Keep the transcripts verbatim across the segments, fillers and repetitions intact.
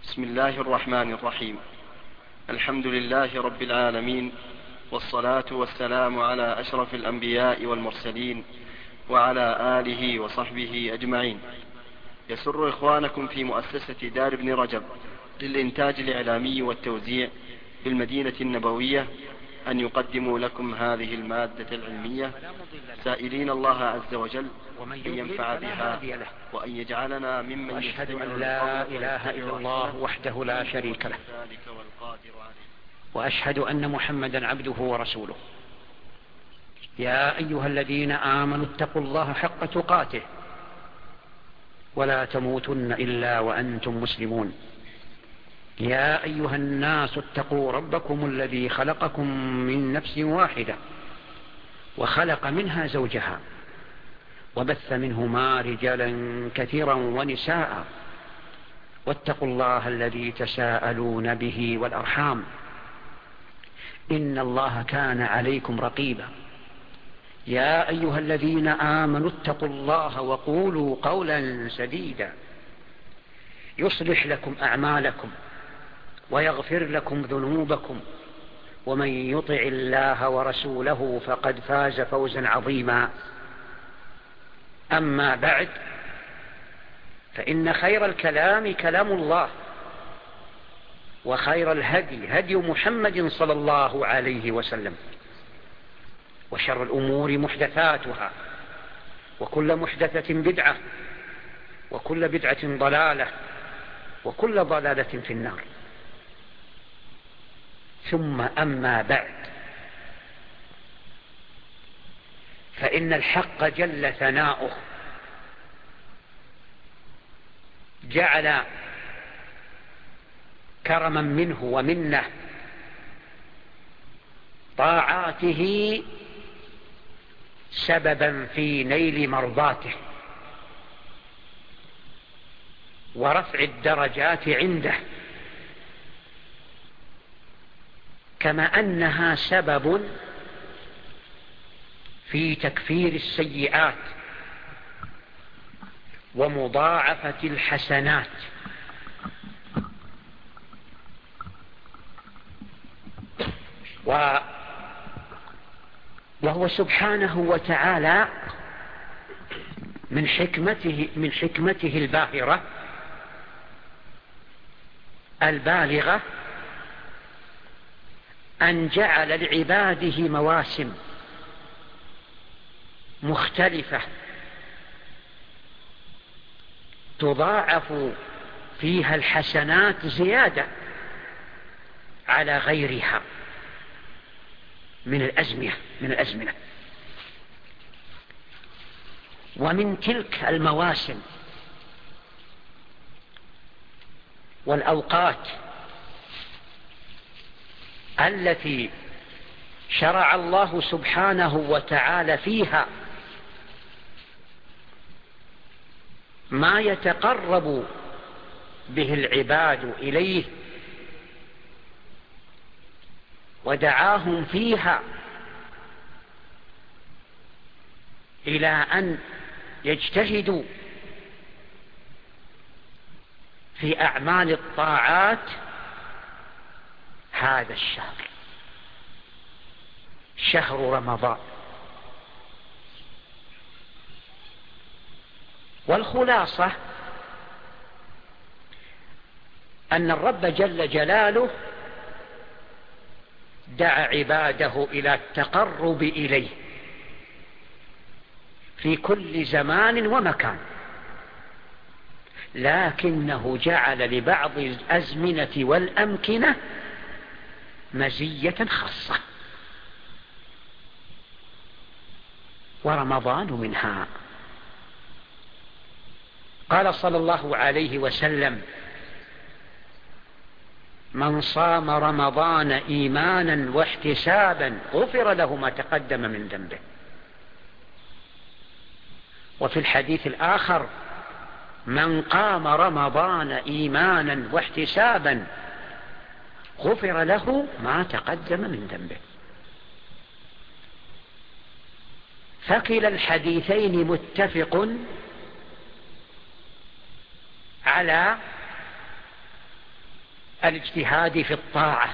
بسم الله الرحمن الرحيم. الحمد لله رب العالمين، والصلاة والسلام على أشرف الأنبياء والمرسلين وعلى آله وصحبه أجمعين. يسر إخوانكم في مؤسسة دار ابن رجب للإنتاج الإعلامي والتوزيع بالمدينة النبوية أن يقدموا لكم هذه المادة العلمية، سائلين الله عز وجل أن ينفع بها وأن يجعلنا ممن وأشهد أن لا إله إلا الله وحده لا شريك له، وأشهد أن محمدا عبده ورسوله. يا أيها الذين آمنوا اتقوا الله حق تقاته ولا تموتن إلا وأنتم مسلمون. يا أيها الناس اتقوا ربكم الذي خلقكم من نفس واحدة وخلق منها زوجها وبث منهما رجالا كثيرا ونساء، واتقوا الله الذي تساءلون به والأرحام، إن الله كان عليكم رقيبا. يا أيها الذين آمنوا اتقوا الله وقولوا قولا سديدا يصلح لكم أعمالكم ويغفر لكم ذنوبكم، ومن يطع الله ورسوله فقد فاز فوزا عظيما. أما بعد، فإن خير الكلام كلام الله، وخير الهدي هدي محمد صلى الله عليه وسلم، وشر الأمور محدثاتها، وكل محدثة بدعة، وكل بدعة ضلالة، وكل ضلالة في النار. ثم أما بعد، فإن الحق جل ثناؤه جعل كرما منه ومنه طاعاته سببا في نيل مرضاته ورفع الدرجات عنده، كما أنها سبب في تكفير السيئات ومضاعفة الحسنات. وهو سبحانه وتعالى من حكمته من حكمته الباهرة البالغة أن جعل لعباده مواسم مختلفة تضاعف فيها الحسنات زيادة على غيرها من الأزمنة من الأزمنة ومن تلك المواسم والأوقات التي شرع الله سبحانه وتعالى فيها ما يتقرب به العباد إليه، ودعاهم فيها إلى أن يجتهدوا في أعمال الطاعات هذا الشهر، شهر رمضان. والخلاصة أن الرب جل جلاله دعا عباده إلى التقرب إليه في كل زمان ومكان، لكنه جعل لبعض الأزمنة والأمكنة مزية خاصة، ورمضان منها. قال صلى الله عليه وسلم: من صام رمضان إيمانا واحتسابا غفر له ما تقدم من ذنبه. وفي الحديث الآخر: من قام رمضان إيمانا واحتسابا غفر له ما تقدم من ذنبه. فكلا الحديثين متفق على الاجتهاد في الطاعة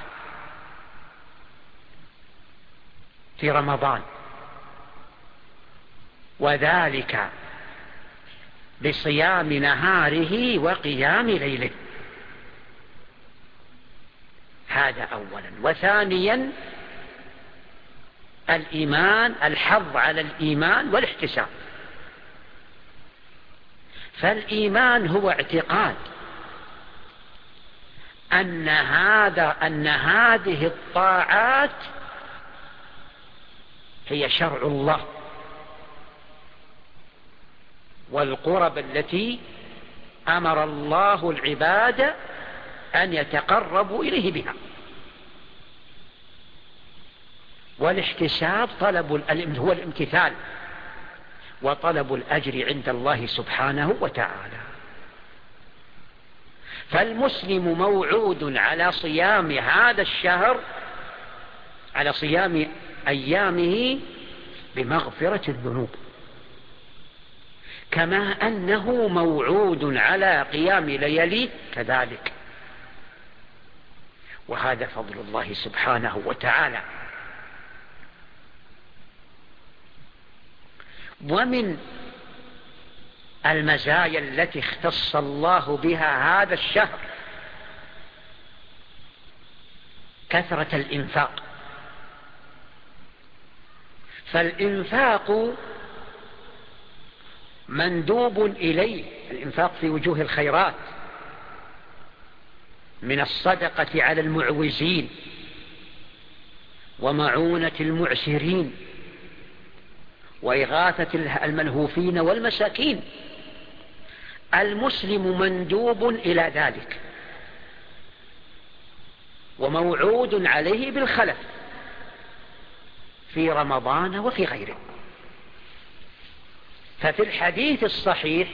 في رمضان، وذلك بصيام نهاره وقيام ليله. هذا أولا. وثانيا الإيمان، الحظ على الإيمان والاحتساب. فالإيمان هو اعتقاد أن هذا أن هذه الطاعات هي شرع الله والقرب التي أمر الله العباد أن يتقربوا إليه بها. والاحتساب طلب هو الامتثال وطلب الأجر عند الله سبحانه وتعالى. فالمسلم موعود على صيام هذا الشهر، على صيام أيامه بمغفرة الذنوب، كما أنه موعود على قيام لياليه كذلك. وهذا فضل الله سبحانه وتعالى. ومن المزايا التي اختص الله بها هذا الشهر كثرة الإنفاق. فالإنفاق مندوب إليه، الإنفاق في وجوه الخيرات، من الصدقة على المعوزين ومعونة المعسرين وإغاثة الملهوفين والمساكين. المسلم مندوب إلى ذلك وموعود عليه بالخلف في رمضان وفي غيره. ففي الحديث الصحيح: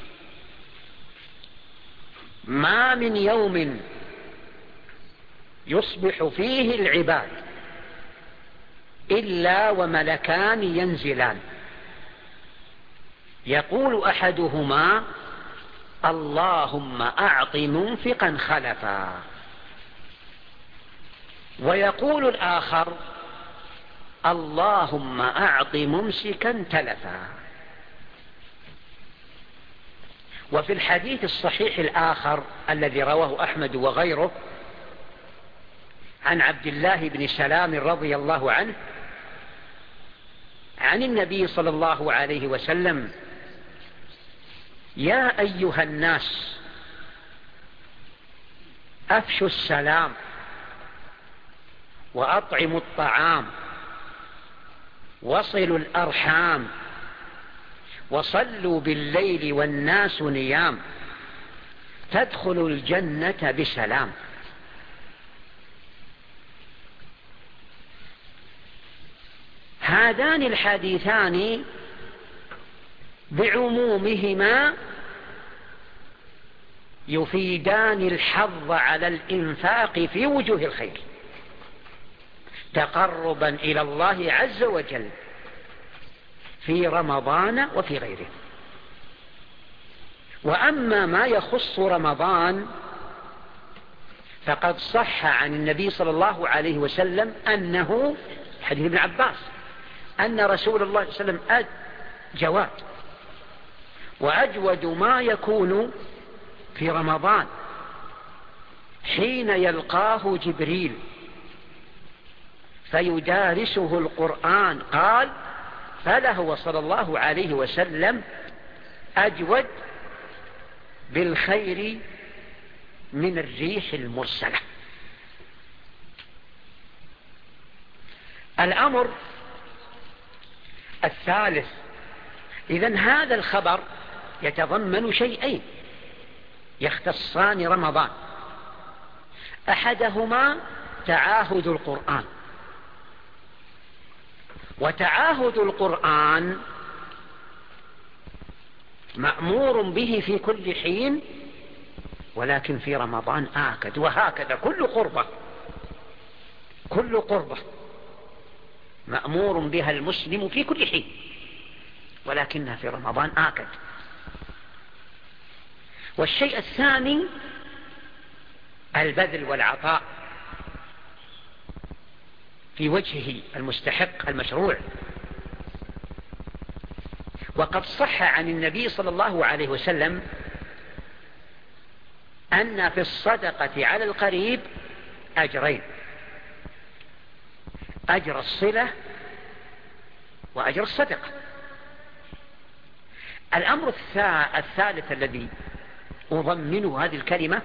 ما من يوم يصبح فيه العباد إلا وملكان ينزلان، يقول أحدهما: اللهم أعط منفقا خلفا، ويقول الآخر: اللهم أعط ممسكا تلفا. وفي الحديث الصحيح الآخر الذي رواه أحمد وغيره عن عبد الله بن سلام رضي الله عنه عن النبي صلى الله عليه وسلم: يا أيها الناس أفشوا السلام وأطعموا الطعام وصلوا الأرحام وصلوا بالليل والناس نيام تدخلوا الجنة بسلام. هذان الحديثان بعمومهما يفيدان الحظ على الإنفاق في وجوه الخير تقربا إلى الله عز وجل في رمضان وفي غيره. وأما ما يخص رمضان فقد صح عن النبي صلى الله عليه وسلم أنه، حديث ابن عباس، أن رسول الله صلى الله عليه وسلم جواد وأجود ما يكون في رمضان حين يلقاه جبريل فيدارسه القرآن. قال: فلهو صلى الله عليه وسلم أجود بالخير من الريح المرسلة. الأمر الثالث: إذن هذا الخبر يتضمن شيئين يختصان رمضان: أحدهما تعاهد القرآن، وتعاهد القرآن مأمور به في كل حين، ولكن في رمضان آكد. وهكذا كل قربة كل قربة مأمور بها المسلم في كل حين، ولكنها في رمضان آكد. والشيء الثاني البذل والعطاء في وجهه المستحق المشروع. وقد صح عن النبي صلى الله عليه وسلم أن في الصدقة على القريب أجرين: أجر الصلة وأجر الصدقة. الأمر الثالث الذي أضمنه هذه الكلمة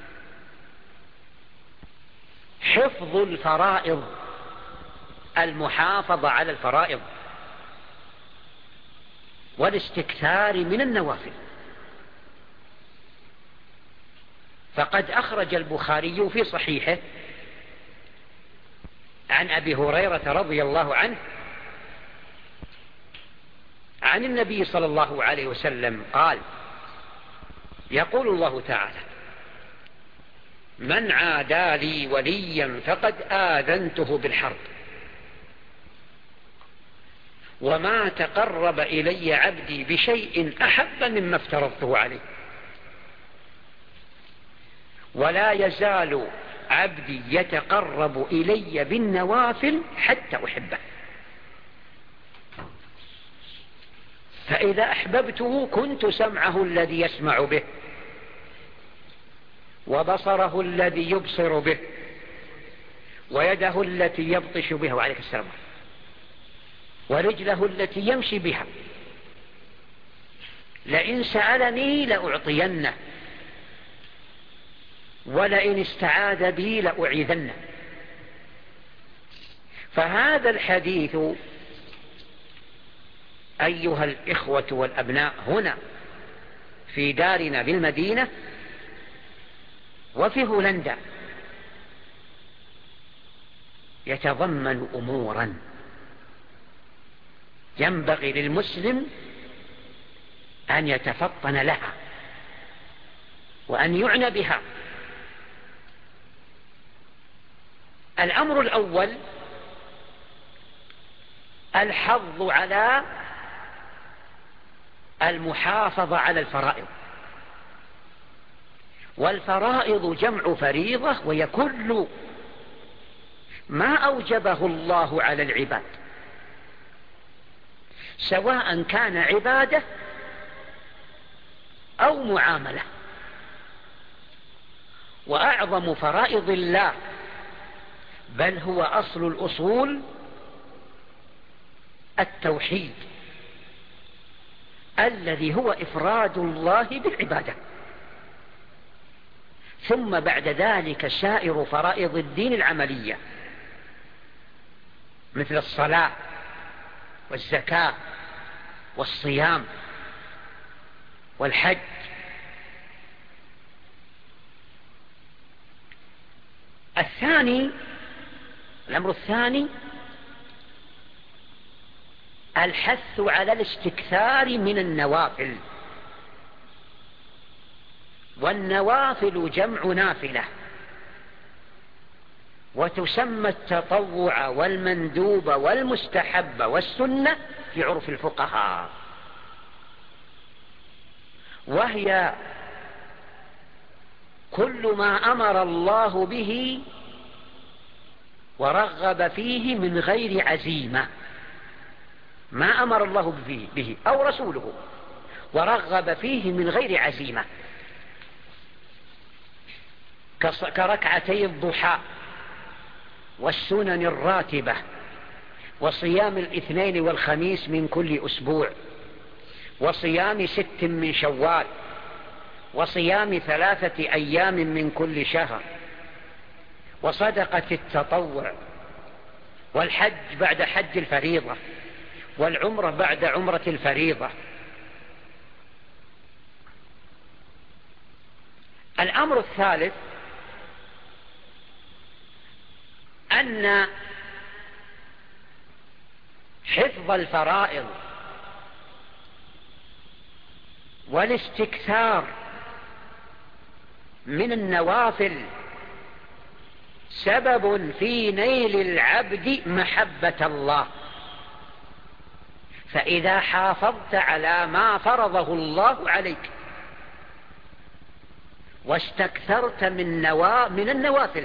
حفظ الفرائض، المحافظة على الفرائض والاستكثار من النوافل. فقد أخرج البخاري في صحيحه عن أبي هريرة رضي الله عنه عن النبي صلى الله عليه وسلم قال: يقول الله تعالى: من عادى لي وليا فقد آذنته بالحرب، وما تقرب إلي عبدي بشيء أحب مما افترضته عليه، ولا يزال عبدي يتقرب إلي بالنوافل حتى أحبه، فإذا أحببته كنت سمعه الذي يسمع به، وبصره الذي يبصر به، ويده التي يبطش بها، وعليك السلام، ورجله التي يمشي بها. لئن سألني لأعطينه، ولئن استعاذ بي لأعيذنه. فهذا الحديث أيها الإخوة والأبناء هنا في دارنا بالمدينة وفي هولندا يتضمن أمورا ينبغي للمسلم أن يتفطن لها وأن يعنى بها. الأمر الأول الحظ على المحافظة على الفرائض. والفرائض جمع فريضة، وهي كل ما أوجبه الله على العباد، سواء كان عبادة أو معاملة. وأعظم فرائض الله، بل هو أصل الأصول، التوحيد الذي هو إفراد الله بالعبادة. ثم بعد ذلك سائر فرائض الدين العملية، مثل الصلاة والزكاة والصيام والحج. الثاني الأمر الثاني الحث على الاستكثار من النوافل. والنوافل جمع نافلة، وتسمى التطوع والمندوب والمستحب والسنة في عرف الفقهاء، وهي كل ما أمر الله به ورغب فيه من غير عزيمة. ما أمر الله به أو رسوله ورغب فيه من غير عزيمة، كركعتي الضحى والسنن الراتبة وصيام الاثنين والخميس من كل أسبوع، وصيام ست من شوال، وصيام ثلاثة أيام من كل شهر، وصدقة التطوع، والحج بعد حج الفريضة، والعمرة بعد عمرة الفريضة. الأمر الثالث أن حفظ الفرائض والاستكثار من النوافل سبب في نيل العبد محبة الله. فإذا حافظت على ما فرضه الله عليك واستكثرت من, نوا من النوافل،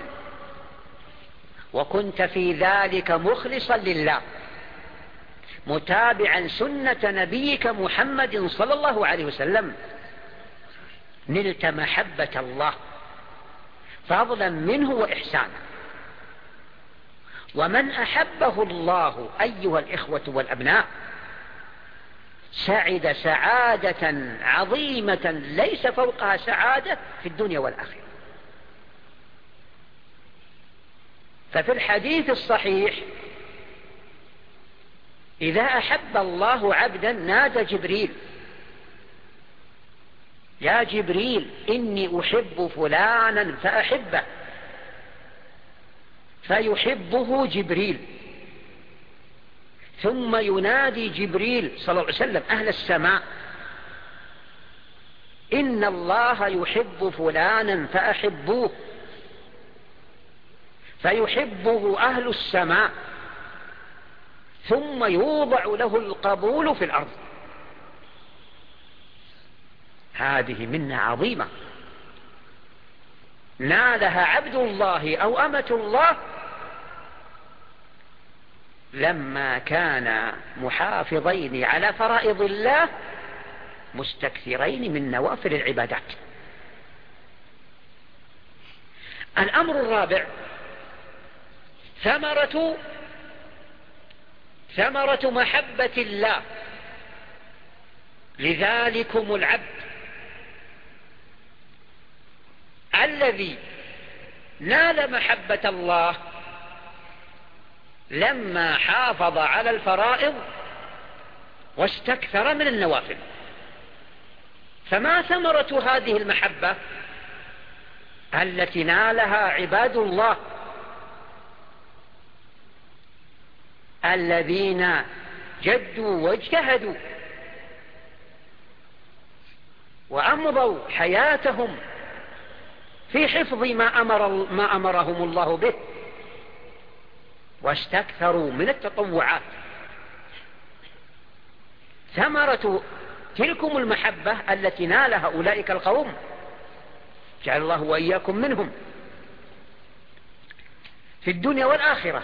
وكنت في ذلك مخلصا لله متابعا سنة نبيك محمد صلى الله عليه وسلم، نلت محبة الله فضلا منه وإحسانا. ومن أحبه الله أيها الإخوة والأبناء سعد سعادة عظيمة ليس فوقها سعادة في الدنيا والآخرة. ففي الحديث الصحيح إذا أحب الله عبدا نادى جبريل: يا جبريل إني أحب فلانا فأحبه، فيحبه جبريل. ثم ينادي جبريل صلى الله عليه وسلم أهل السماء: إن الله يحب فلانا فأحبوه، فيحبه أهل السماء، ثم يوضع له القبول في الأرض. هذه منة عظيمة نالها عبد الله أو أمة الله لما كان محافظين على فرائض الله مستكثرين من نوافل العبادات. الأمر الرابع ثمرة ثمرة محبة الله لذلكم العبد الذي نال محبة الله لما حافظ على الفرائض واستكثر من النوافل. فما ثمرة هذه المحبة التي نالها عباد الله الذين جدوا واجتهدوا وأمضوا حياتهم في حفظ ما أمر ما أمرهم الله به واستكثروا من التطوعات؟ ثمرة تلكم المحبة التي نالها أولئك القوم، جعل الله وإياكم منهم، في الدنيا والآخرة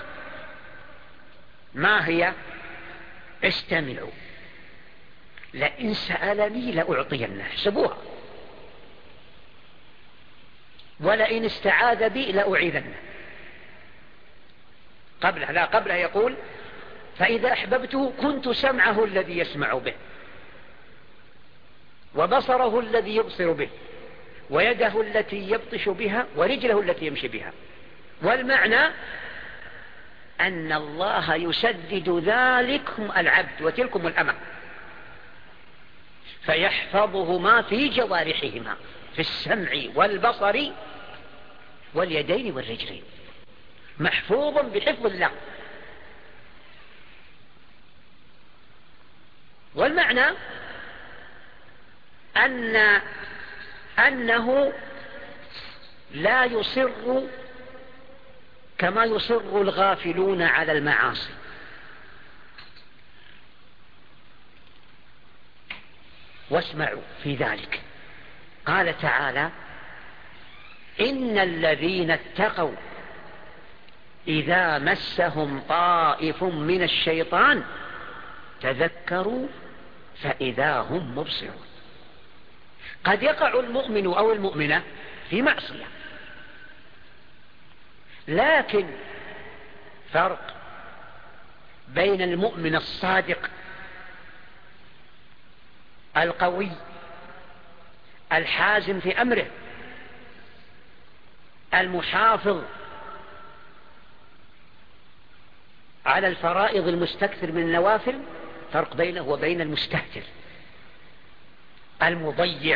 ما هي؟ استمعوا: لئن سألني لأعطينه، احسبوها، ولئن استعاذ بي لأعيذنه. قبلها لا قبلها يقول: فإذا أحببته كنت سمعه الذي يسمع به، وبصره الذي يبصر به، ويده التي يبطش بها، ورجله التي يمشي بها. والمعنى أن الله يسدد ذلكم العبد وتلكم الأمة، فيحفظهما في جوارحهما في السمع والبصر واليدين والرجلين، محفوظ بحفظ الله. والمعنى أن أنه لا يصر كما يصر الغافلون على المعاصي. واسمعوا في ذلك قال تعالى: إن الذين اتقوا إذا مسهم طائف من الشيطان تذكروا فإذا هم مبصرون. قد يقع المؤمن أو المؤمنة في معصية، لكن فرق بين المؤمن الصادق القوي الحازم في أمره المحافظ على الفرائض المستكثر من النوافل، فرق بينه وبين المستهتر المضيع.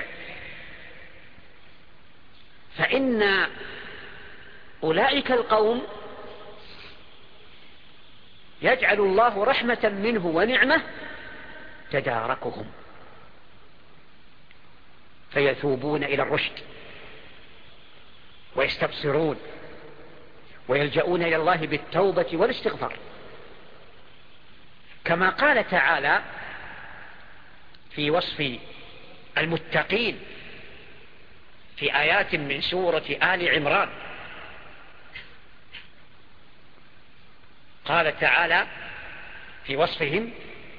فإن أولئك القوم يجعل الله رحمة منه ونعمة تداركهم فيثوبون إلى الرشد ويستبصرون ويلجؤون إلى الله بالتوبة والاستغفار، كما قال تعالى في وصف المتقين: في آيات من سورة آل عمران. قال تعالى في وصفهم: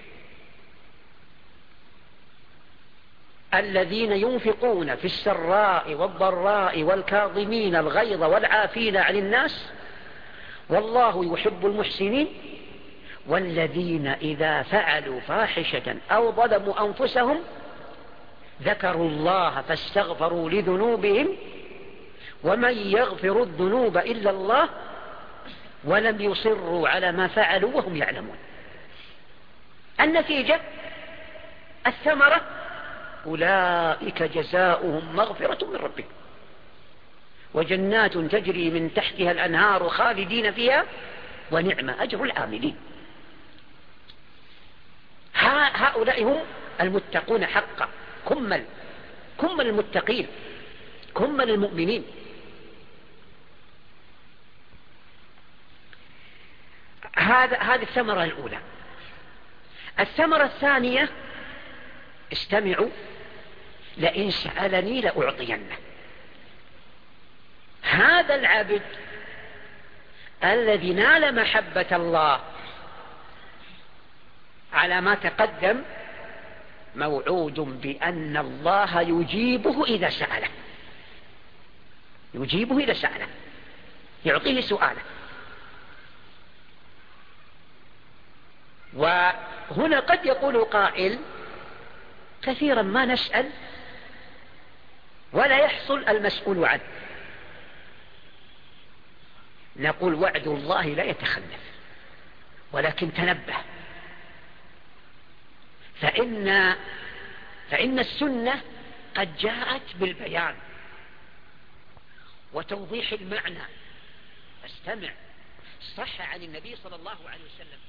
الذين ينفقون في السراء والضراء والكاظمين الغيظ والعافين عن الناس والله يحب المحسنين والذين إذا فعلوا فاحشة أو ظلموا أنفسهم ذكروا الله فاستغفروا لذنوبهم ومن يغفر الذنوب إلا الله ولم يصروا على ما فعلوا وهم يعلمون. النتيجة الثمرة أولئك جزاؤهم مغفرة من ربهم وجنات تجري من تحتها الأنهار خالدين فيها ونعم أجر العاملين. هؤلاء هم المتقون حقا، كمل كمل المتقين، كمل المؤمنين. هذا هذه الثمرة الأولى. الثمرة الثانية: استمعوا لئن سألني لأعطينه. هذا العبد الذي نال محبة الله على ما تقدم موعود بأن الله يجيبه إذا سأله، يجيبه إذا سأله، يعطيه سؤاله. وهنا قد يقول قائل: كثيرا ما نسأل ولا يحصل المسؤول عنه. نقول: وعد الله لا يتخلف، ولكن تنبه، فإن, فإن السنة قد جاءت بالبيان وتوضيح المعنى. استمع، صح عن النبي صلى الله عليه وسلم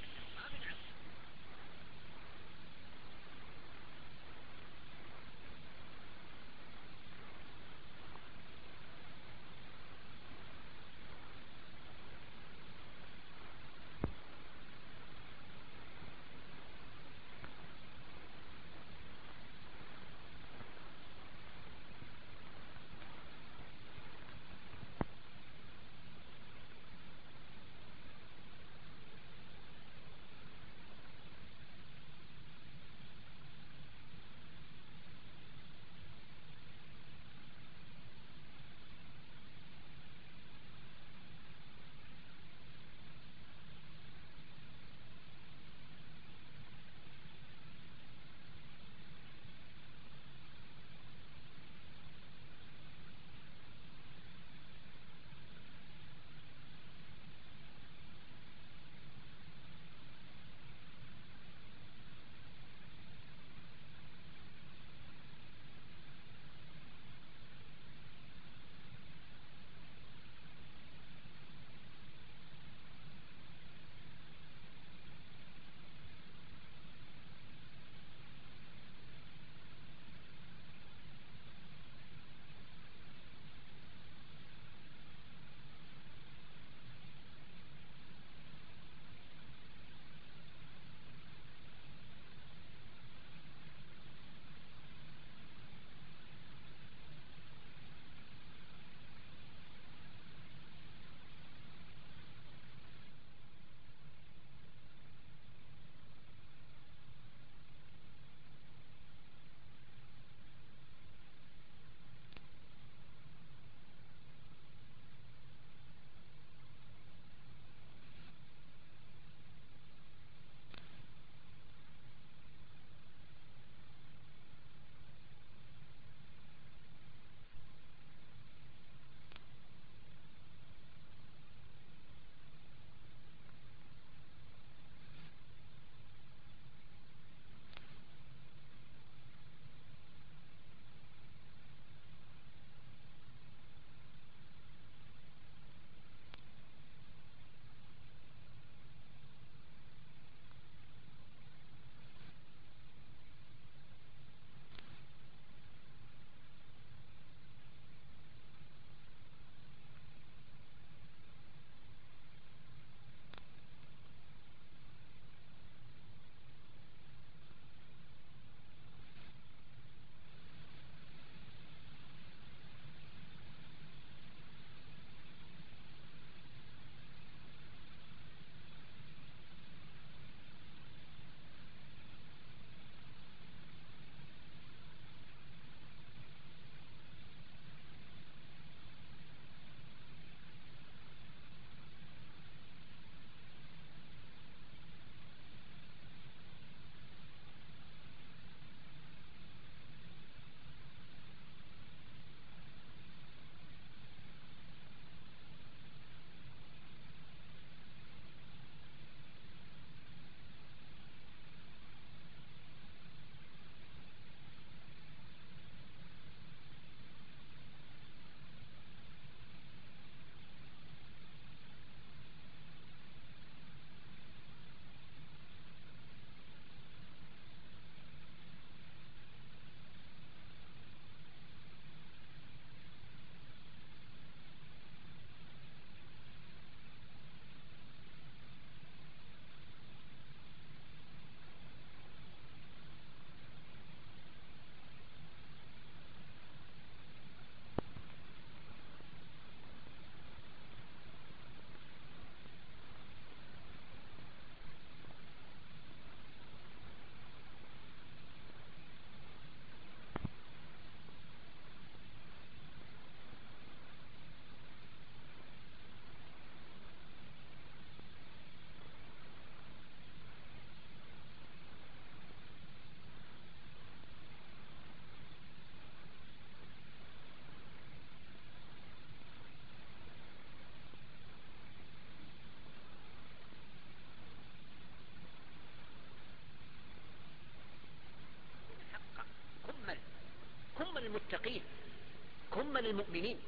للمتقين، كم للمؤمنين.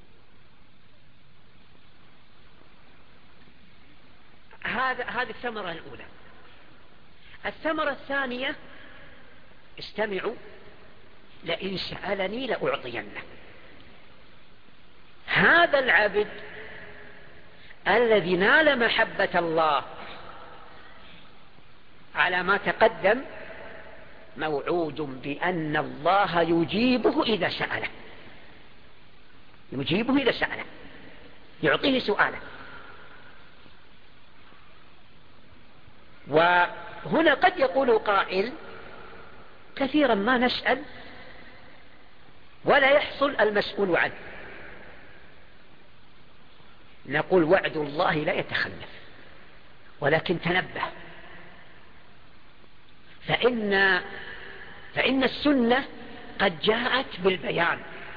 هذا هذه الثمرة الأولى. الثمرة الثانية: استمعوا، لئن سألني لأعطينه. هذا العبد الذي نال محبة الله على ما تقدم موعود بأن الله يجيبه إذا سأله، يجيبه إذا سأله، يعطيه سؤاله. وهنا قد يقول قائل: كثيرا ما نسأل ولا يحصل المسؤول عنه. نقول: وعد الله لا يتخلف، ولكن تنبه، فإن, فإن السنة قد جاءت بالبيان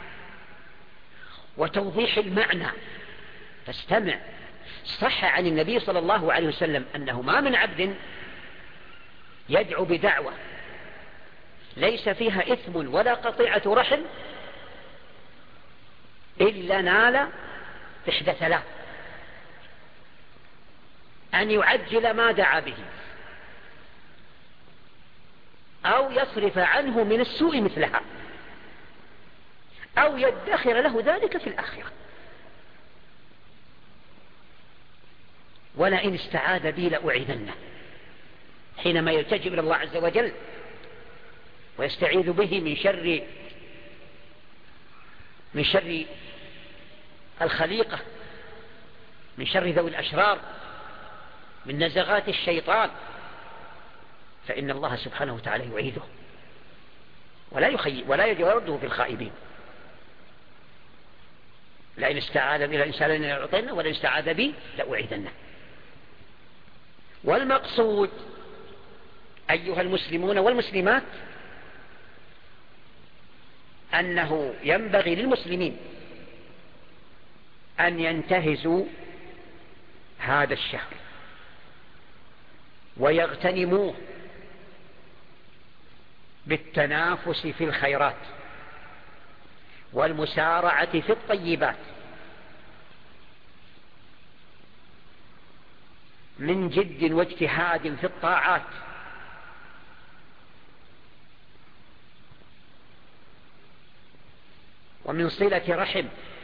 وتوضيح المعنى، فاستمع. صح عن النبي صلى الله عليه وسلم أنه ما من عبد يدعو بدعوة ليس فيها إثم ولا قطيعة رحم إلا نال إحدى ثلاث: أن يعجل ما دعا به، أو يصرف عنه من السوء مثلها، أو يدخر له ذلك في الآخرة. ولئن استعاذ بي لأعيذنه. حينما يلتجئ إلى الله عز وجل ويستعيذ به من شر من شر الخليقة، من شر ذوي الأشرار، من نزغات الشيطان، فإن الله سبحانه وتعالى يعيذه ولا يخي ولا يجورده في الخائبين. لئن استعاذ بي لإنسان لأعطينه، ولئن استعاذ بي لأعيذنه. والمقصود أيها المسلمون والمسلمات أنه ينبغي للمسلمين أن ينتهزوا هذا الشهر ويغتنموه بالتنافس في الخيرات والمسارعة في الطيبات، من جد واجتهاد في الطاعات، ومن صلة رحم،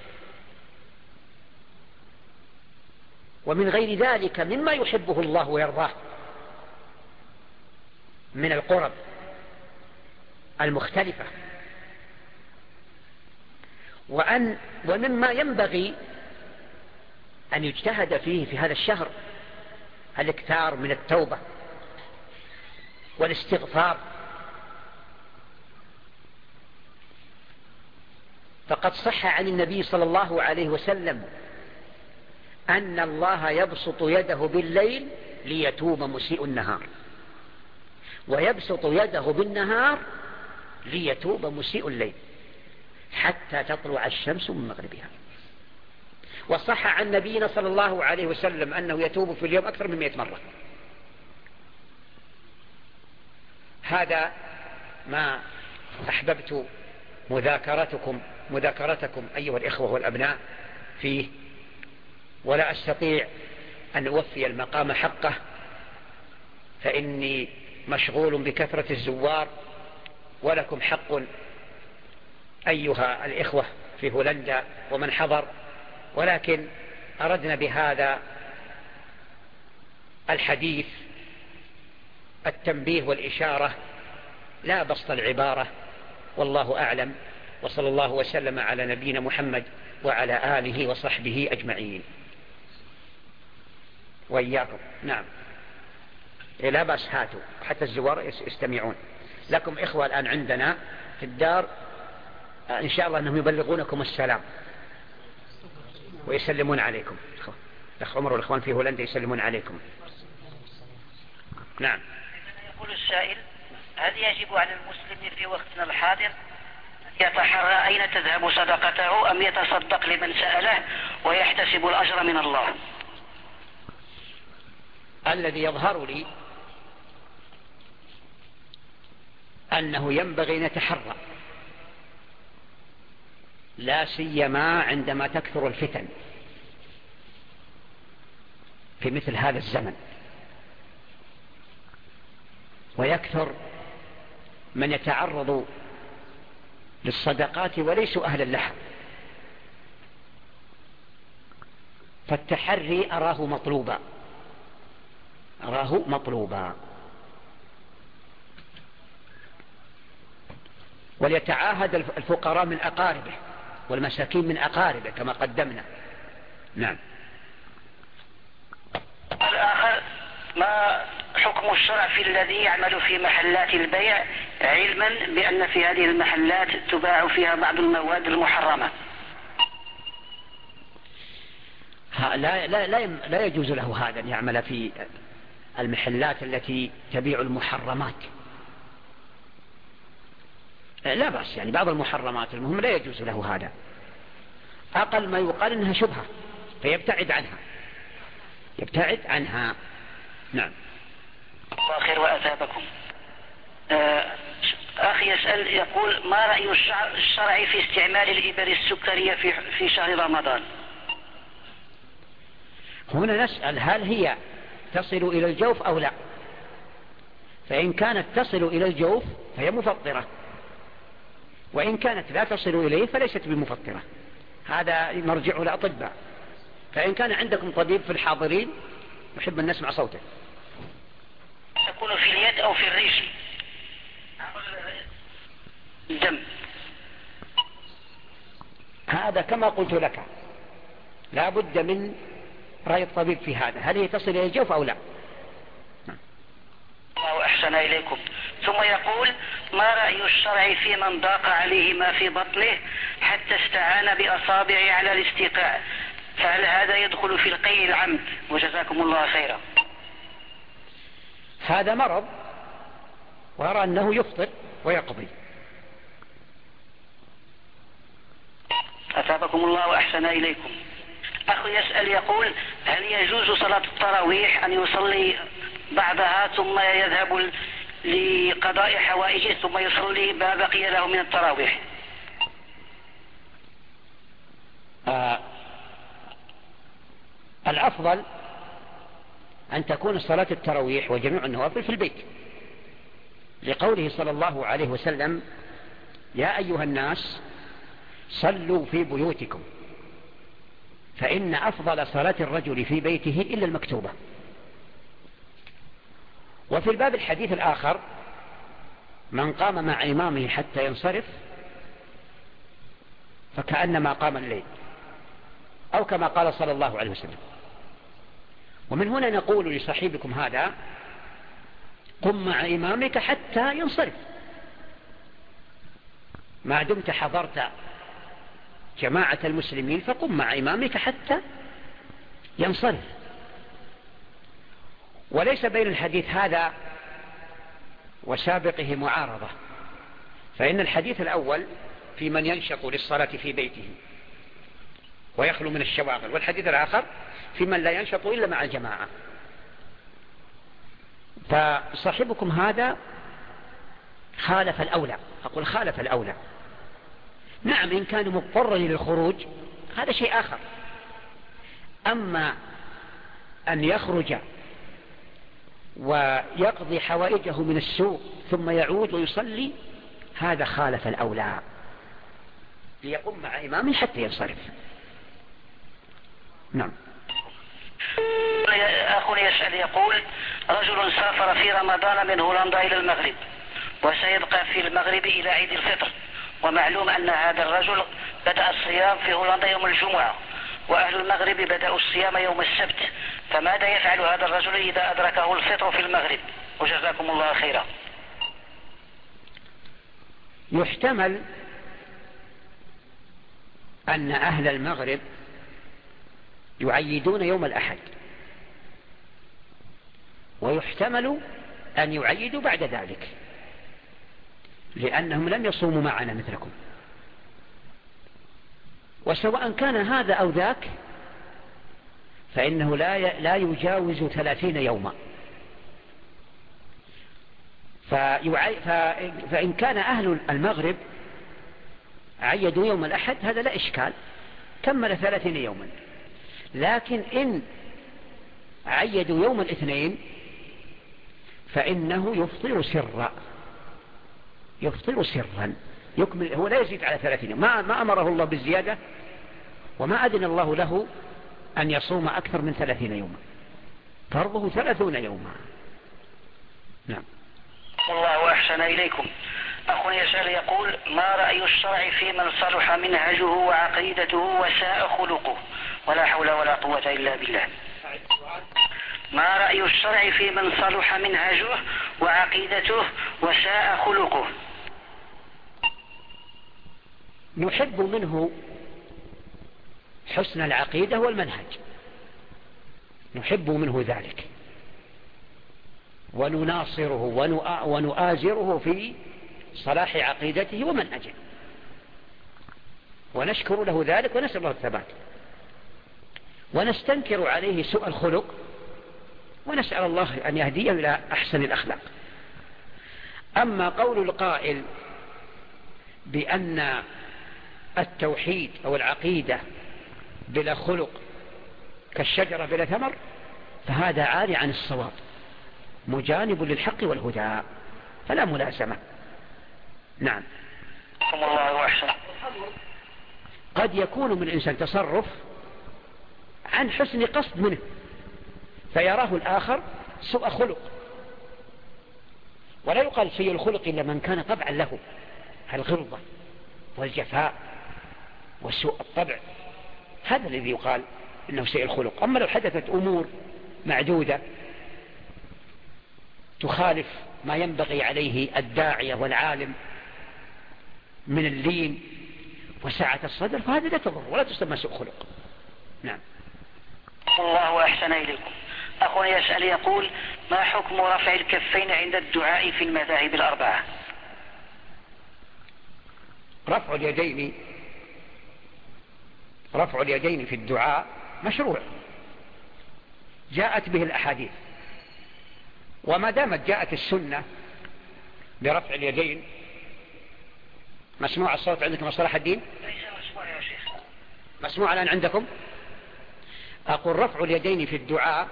ومن غير ذلك مما يحبه الله ويرضاه من القرب المختلفة. وأن ومما ينبغي أن يجتهد فيه في هذا الشهر الاكثار من التوبة والاستغفار. فقد صح عن النبي صلى الله عليه وسلم أن الله يبسط يده بالليل ليتوب مسيء النهار، ويبسط يده بالنهار ليتوب مسيء الليل، حتى تطلع الشمس من مغربها. وصح عن نبينا صلى الله عليه وسلم أنه يتوب في اليوم أكثر من مئة مرة. هذا ما أحببت مذاكرتكم مذاكرتكم أيها الإخوة والأبناء فيه، ولا أستطيع أن أوفي المقام حقه، فإني مشغول بكثرة الزوار، ولكم حق أيها الإخوة في هولندا ومن حضر. ولكن أردنا بهذا الحديث التنبيه والإشارة، لا بسط العبارة، والله أعلم. وصلى الله وسلم على نبينا محمد وعلى آله وصحبه أجمعين وإياكم. نعم، لا بأس، هاتوا حتى الزوار يستمعون. لكم إخوة الآن عندنا في الدار إن شاء الله أنهم يبلغونكم السلام ويسلمون عليكم. الأخ عمر والإخوان في هولندا يسلمون عليكم. نعم. يقول السائل: هل يجب على المسلم في وقتنا الحاضر يتحرى أين تذهب صدقته، أم يتصدق لمن سأله ويحتسب الأجر من الله؟ الذي يظهر لي أنه ينبغي أن نتحرى لا سيما عندما تكثر الفتن في مثل هذا الزمن، ويكثر من يتعرض للصدقات وليسوا أهلا لها، فالتحري أراه مطلوبا أراه مطلوبا وليتعاهد الفقراء من أقاربه والمساكين من أقاربه كما قدمنا. نعم. الآخر، ما حكم الشرع في الذي يعمل في محلات البيع علما بأن في هذه المحلات تباع فيها بعض المواد المحرمة؟ لا, لا, لا, لا يجوز له هذا أن يعمل في المحلات التي تبيع المحرمات، لا بأس، يعني بعض المحرمات المهم لا يجوز له هذا، أقل ما يقال إنها شبهة فيبتعد عنها يبتعد عنها. نعم. الله خير وأثابكم. أخي يسأل يقول: ما رأي الشرع في استعمال الإبر السكرية في في شهر رمضان؟ هنا نسأل هل هي تصل إلى الجوف أو لا؟ فإن كانت تصل إلى الجوف فهي مفطرة، وإن كانت لا تصل إليه فليست بمفطرة. هذا مرجع الأطباء. فإن كان عندكم طبيب في الحاضرين يحب أن نسمع صوته. تكون في اليد أو في الرجل دم. هذا كما قلت لك لا بد من رأي الطبيب في هذا، هل هي تصل إلى الجوف أو لا. الله أحسن إليكم. ثم يقول: ما رأي الشرع في من ضاق عليه ما في بطنه حتى استعان بأصابعه على الاستيقاع، فهل هذا يدخل في القي العمد؟ وجزاكم الله خيرا. هذا مرض، وأرى أنه يفطر ويقضي. أثابكم الله وأحسن إليكم. أخو يسأل يقول: هل يجوز صلاة التراويح أن يصلي بعدها ثم يذهب لقضاء حوائجه ثم يصلي ما بقي له من التراويح؟ آه الأفضل أن تكون صلاة التراويح وجميع النوافل في البيت، لقوله صلى الله عليه وسلم: يا أيها الناس صلوا في بيوتكم فإن أفضل صلاة الرجل في بيته إلا المكتوبة. وفي الباب الحديث الآخر: من قام مع إمامه حتى ينصرف فكأنما قام الليل، أو كما قال صلى الله عليه وسلم. ومن هنا نقول لصاحبكم هذا: قم مع إمامك حتى ينصرف، ما دمت حضرت جماعة المسلمين فقم مع إمامك حتى ينصرف. وليس بين الحديث هذا وسابقه معارضة، فإن الحديث الأول في من ينشط للصلاة في بيته ويخلو من الشواغل، والحديث الآخر في من لا ينشط إلا مع الجماعة. فصاحبكم هذا خالف الأولى، أقول خالف الأولى. نعم إن كان مضطرا للخروج هذا شيء آخر، أما أن يخرج ويقضي حوائجه من السوق ثم يعود ويصلي هذا خالف الأولى، ليقوم مع إمامه حتى ينصرف. نعم. أخ يسأل يقول: رجل سافر في رمضان من هولندا إلى المغرب وسيبقى في المغرب إلى عيد الفطر، ومعلوم أن هذا الرجل بدأ الصيام في هولندا يوم الجمعة وأهل المغرب بدأوا الصيام يوم السبت، فماذا يفعل هذا الرجل إذا أدركه الفطر في المغرب؟ وجزاكم الله خيرا. يحتمل أن أهل المغرب يعيدون يوم الأحد، ويحتمل أن يعيدوا بعد ذلك لأنهم لم يصوموا معنا مثلكم. وسواء كان هذا أو ذاك فإنه لا لا يجاوز ثلاثين يوما. فإن كان أهل المغرب عيدوا يوم الأحد هذا لا إشكال، كمل ثلاثين يوما. لكن إن عيدوا يوم الاثنين فإنه يفطر سرا، يفطر سرا يكمل، هو لا يزيد على ثلاثين يوم، ما, ما أمره الله بالزيادة وما أذن الله له أن يصوم أكثر من ثلاثين يوما، فرضه ثلاثون يوما. نعم. الله أحسن إليكم. أخ يسأل يقول: ما رأي الشرع في من صلح منهجه وعقيدته وساء خلقه؟ ولا حول ولا قوة إلا بالله. ما رأي الشرع في من صلح منهجه وعقيدته وساء خلقه؟ نحب منه حسن العقيدة والمنهج، نحب منه ذلك ونناصره ونؤازره في صلاح عقيدته ومنهجه، ونشكر له ذلك ونسأل الله الثبات، ونستنكر عليه سوء الخلق ونسأل الله أن يهديه إلى أحسن الأخلاق. أما قول القائل بأن التوحيد أو العقيدة بلا خلق كالشجرة بلا ثمر فهذا عاري عن الصواب، مجانب للحق والهدى، فلا ملازمة. نعم. الله أحسن. قد يكون من الإنسان تصرف عن حسن قصد منه فيراه الآخر سوء خلق، ولا يقال سيء الخلق إلا من كان طبعا له الغلظة والجفاء وسوء الطبع، هذا الذي يقال إنه سيء الخلق. أما لو حدثت أمور معدودة تخالف ما ينبغي عليه الداعية والعالم من اللين وسعة الصدر فهذا لا تضر ولا تسمى سوء خلق. نعم. الله أحسن إليكم. أخونا يسأل يقول: ما حكم رفع الكفين عند الدعاء في المذاهب الأربعة؟ رفع اليدين رفع اليدين في الدعاء مشروع، جاءت به الأحاديث، وما دامت جاءت السنة برفع اليدين. مسموع الصوت عندكم يا صلاح الدين؟ ليس مسموع يا شيخ. مسموع الآن عندكم؟ أقول رفع اليدين في الدعاء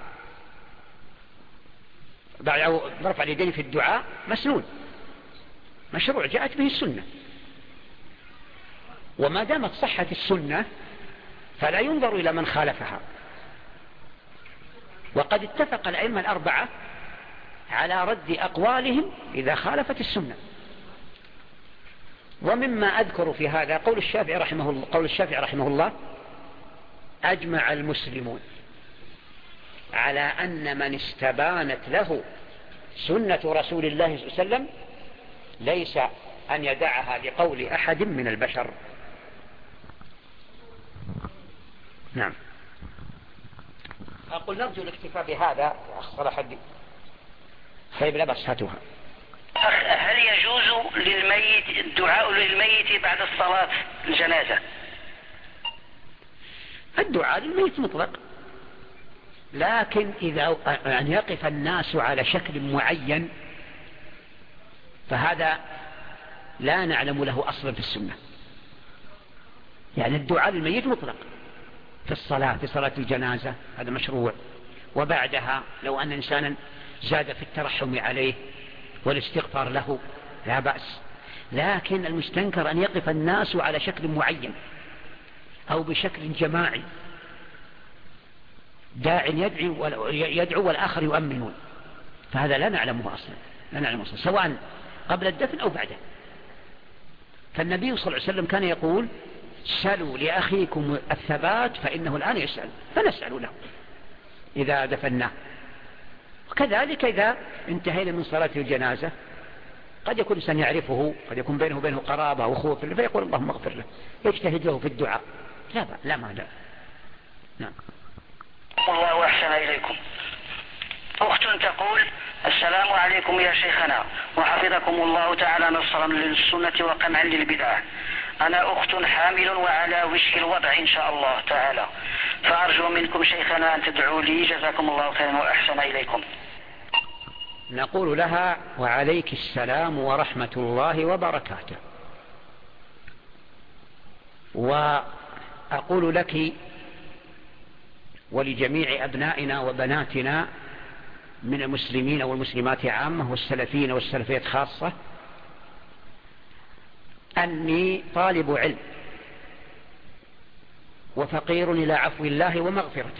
بعد رفع اليدين في الدعاء مسنون مشروع، جاءت به السنة، وما دامت صحة السنة فلا ينظر إلى من خالفها. وقد اتفق الأئمة الأربعة على رد أقوالهم إذا خالفت السنة. ومما أذكر في هذا قول الشافعي رحمه الله قول الشافعي رحمه الله: أجمع المسلمون على أن من استبانت له سنة رسول الله صلى الله عليه وسلم ليس أن يدعها لقول أحد من البشر. نعم. أقول نرجو الاكتفاء بهذا يا أخ صلاح الدين. طيب لا بس هاتوها. هل يجوز للميت الدعاء للميت بعد الصلاة الجنازة؟ الدعاء للميت مطلق، لكن إذا أن يقف الناس على شكل معين فهذا لا نعلم له أصلا في السنة. يعني الدعاء للميت مطلق في الصلاة، في صلاة الجنازة هذا مشروع، وبعدها لو أن إنسانا زاد في الترحم عليه والاستغفار له لا بأس. لكن المستنكر أن يقف الناس على شكل معين أو بشكل جماعي، داع يدعو يدعو والآخر يؤمنون، فهذا لا نعلمه أصلا، لا نعلمه أصلا سواء قبل الدفن أو بعده. فالنبي صلى الله عليه وسلم كان يقول: سلوا لأخيكم الثبات فإنه الآن يسأل، فنسأل له إذا دفناه. وكذلك إذا انتهينا من صلاة الجنازة قد يكون إنسان يعرفه، قد يكون بينه وبينه قرابة وأخوة فيقول: اللهم اغفر له، يجتهد له في الدعاء، لا بأ لا ما لا. نعم. الله أحسن إليكم. أخت تقول: السلام عليكم يا شيخنا وحفظكم الله تعالى نصرا للسنة وقمعا للبدع. أنا أخت حامل وعلى وشك الوضع إن شاء الله تعالى، فأرجو منكم شيخنا أن تدعوا لي جزاكم الله خيرا وأحسن إليكم. نقول لها: وعليك السلام ورحمة الله وبركاته. وأقول لك ولجميع أبنائنا وبناتنا من المسلمين والمسلمات عامة والسلفيين والسلفيات خاصة أني طالب علم وفقير إلى عفو الله ومغفرته،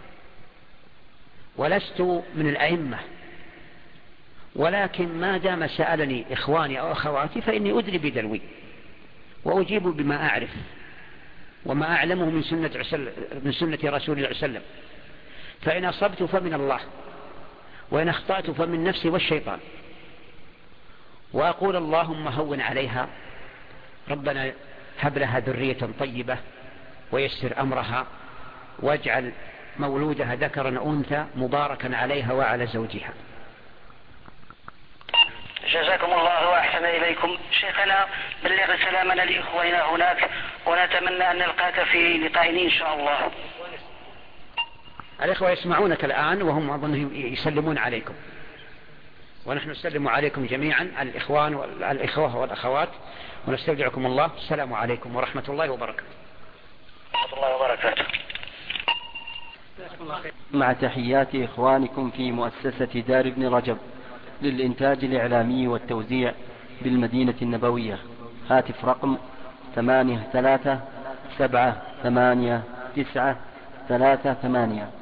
ولست من الأئمة، ولكن ما دام سألني إخواني أو أخواتي فإني أدري بدلوي وأجيب بما أعرف وما أعلمه من سنة, من سنة رسول الله عليه وسلم. فإن أصبت فمن الله، وإن أخطأت فمن نفسي والشيطان. وأقول اللهم هون عليها، ربنا هب لها ذرية طيبة ويسر أمرها، واجعل مولودها ذكرا أنثى مباركا عليها وعلى زوجها. جزاكم الله وأحسن إليكم. شيخنا بلغ سلامنا لإخواننا هناك، ونتمنى أن نلقاك في لقاء إن شاء الله. الإخوة يسمعونك الآن وهم أظنهم يسلمون عليكم، ونحن نسلم عليكم جميعا الإخوان والإخوة والأخوات، ونستودعكم الله. السلام عليكم ورحمة الله وبركاته. ورحمة الله وبركاته. مع تحيات إخوانكم في مؤسسة دار ابن رجب للإنتاج الإعلامي والتوزيع بالمدينة النبوية. هاتف رقم ثمانية ثلاثة سبعة ثمانية تسعة ثلاثة ثمانية.